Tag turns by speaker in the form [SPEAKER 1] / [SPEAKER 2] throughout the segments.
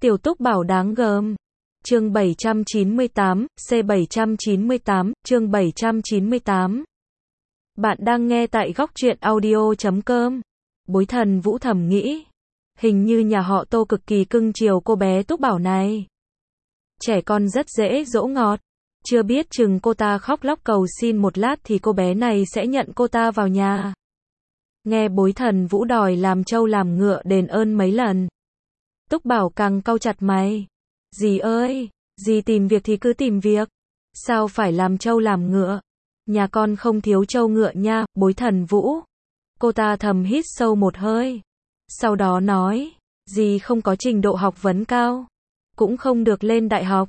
[SPEAKER 1] Tiểu Túc Bảo đáng gờm. Chương 798, C798, chương 798. Bạn đang nghe tại góc truyện audio.com. Bối Thần Vũ thầm nghĩ, hình như nhà họ Tô cực kỳ cưng chiều cô bé Túc Bảo này. Trẻ con rất dễ dỗ ngọt, chưa biết chừng cô ta khóc lóc cầu xin một lát thì cô bé này sẽ nhận cô ta vào nhà. Nghe Bối Thần Vũ đòi làm trâu làm ngựa đền ơn mấy lần, Túc Bảo càng cau chặt mày. Dì ơi, dì tìm việc thì cứ tìm việc, sao phải làm trâu làm ngựa? Nhà con không thiếu trâu ngựa nha, Bối Thần Vũ. Cô ta thầm hít sâu một hơi, sau đó nói, dì không có trình độ học vấn cao, cũng không được lên đại học.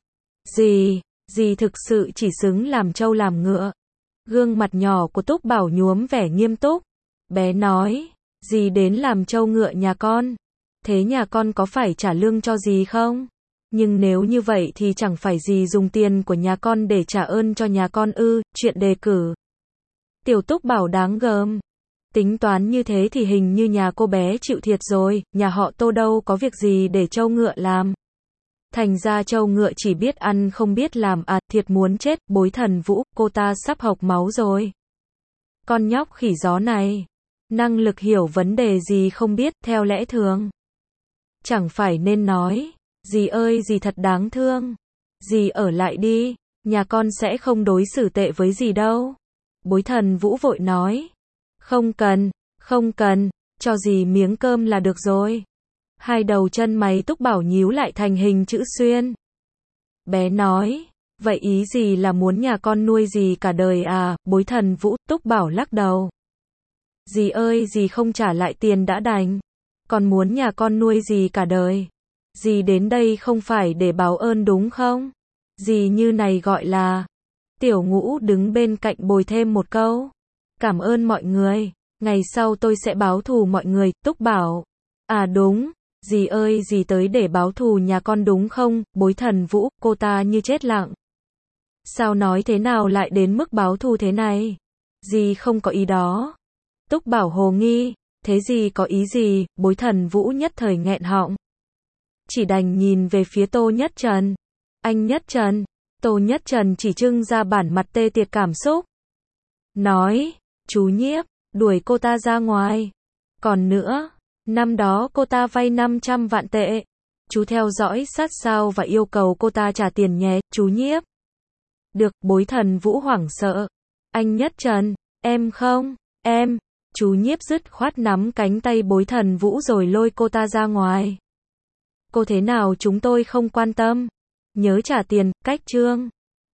[SPEAKER 1] Dì thực sự chỉ xứng làm trâu làm ngựa. Gương mặt nhỏ của Túc Bảo nhuốm vẻ nghiêm túc. Bé nói, dì đến làm trâu ngựa nhà con. Thế nhà con có phải trả lương cho dì không? Nhưng nếu như vậy thì chẳng phải dì dùng tiền của nhà con để trả ơn cho nhà con ư? Chuyện đề cử. Tiểu Túc Bảo đáng gờm. Tính toán như thế thì hình như nhà cô bé chịu thiệt rồi, nhà họ Tô đâu có việc gì để trâu ngựa làm. Thành ra trâu ngựa chỉ biết ăn không biết làm à, thiệt muốn chết, Bối Thần Vũ, cô ta sắp hộc máu rồi. Con nhóc khỉ gió này, năng lực hiểu vấn đề gì không biết, theo lẽ thường. Chẳng phải nên nói, dì ơi dì thật đáng thương, dì ở lại đi, nhà con sẽ không đối xử tệ với dì đâu. Bối Thần Vũ vội nói, không cần, cho dì miếng cơm là được rồi. Hai đầu chân mày Túc Bảo nhíu lại thành hình chữ xuyên. Bé nói, vậy ý dì là muốn nhà con nuôi dì cả đời à? Bối Thần Vũ. Túc Bảo lắc đầu. Dì ơi dì không trả lại tiền đã đành, còn muốn nhà con nuôi dì cả đời. Dì đến đây không phải để báo ơn đúng không? Dì như này gọi là... Tiểu Ngũ đứng bên cạnh bồi thêm một câu. Cảm ơn mọi người, ngày sau tôi sẽ báo thù mọi người. Túc Bảo. À đúng, dì ơi dì tới để báo thù nhà con đúng không? Bối Thần Vũ, cô ta như chết lặng. Sao nói thế nào lại đến mức báo thù thế này? Dì không có ý đó. Túc Bảo hồ nghi, thế dì có ý gì? Bối Thần Vũ nhất thời nghẹn họng. Chỉ đành nhìn về phía Tô Nhất Trần. Anh Nhất Trần. Tô Nhất Trần chỉ trưng ra bản mặt tê tiệt cảm xúc. Nói, chú Nhiếp, đuổi cô ta ra ngoài. Còn nữa, năm đó cô ta vay 500 vạn tệ. Chú theo dõi sát sao và yêu cầu cô ta trả tiền nhé, chú Nhiếp. Được, Bối Thần Vũ hoảng sợ. Anh Nhất Trần, em không, em. Chú Nhiếp dứt khoát nắm cánh tay Bối Thần Vũ rồi lôi cô ta ra ngoài. Cô thế nào chúng tôi không quan tâm. Nhớ trả tiền, cách chương.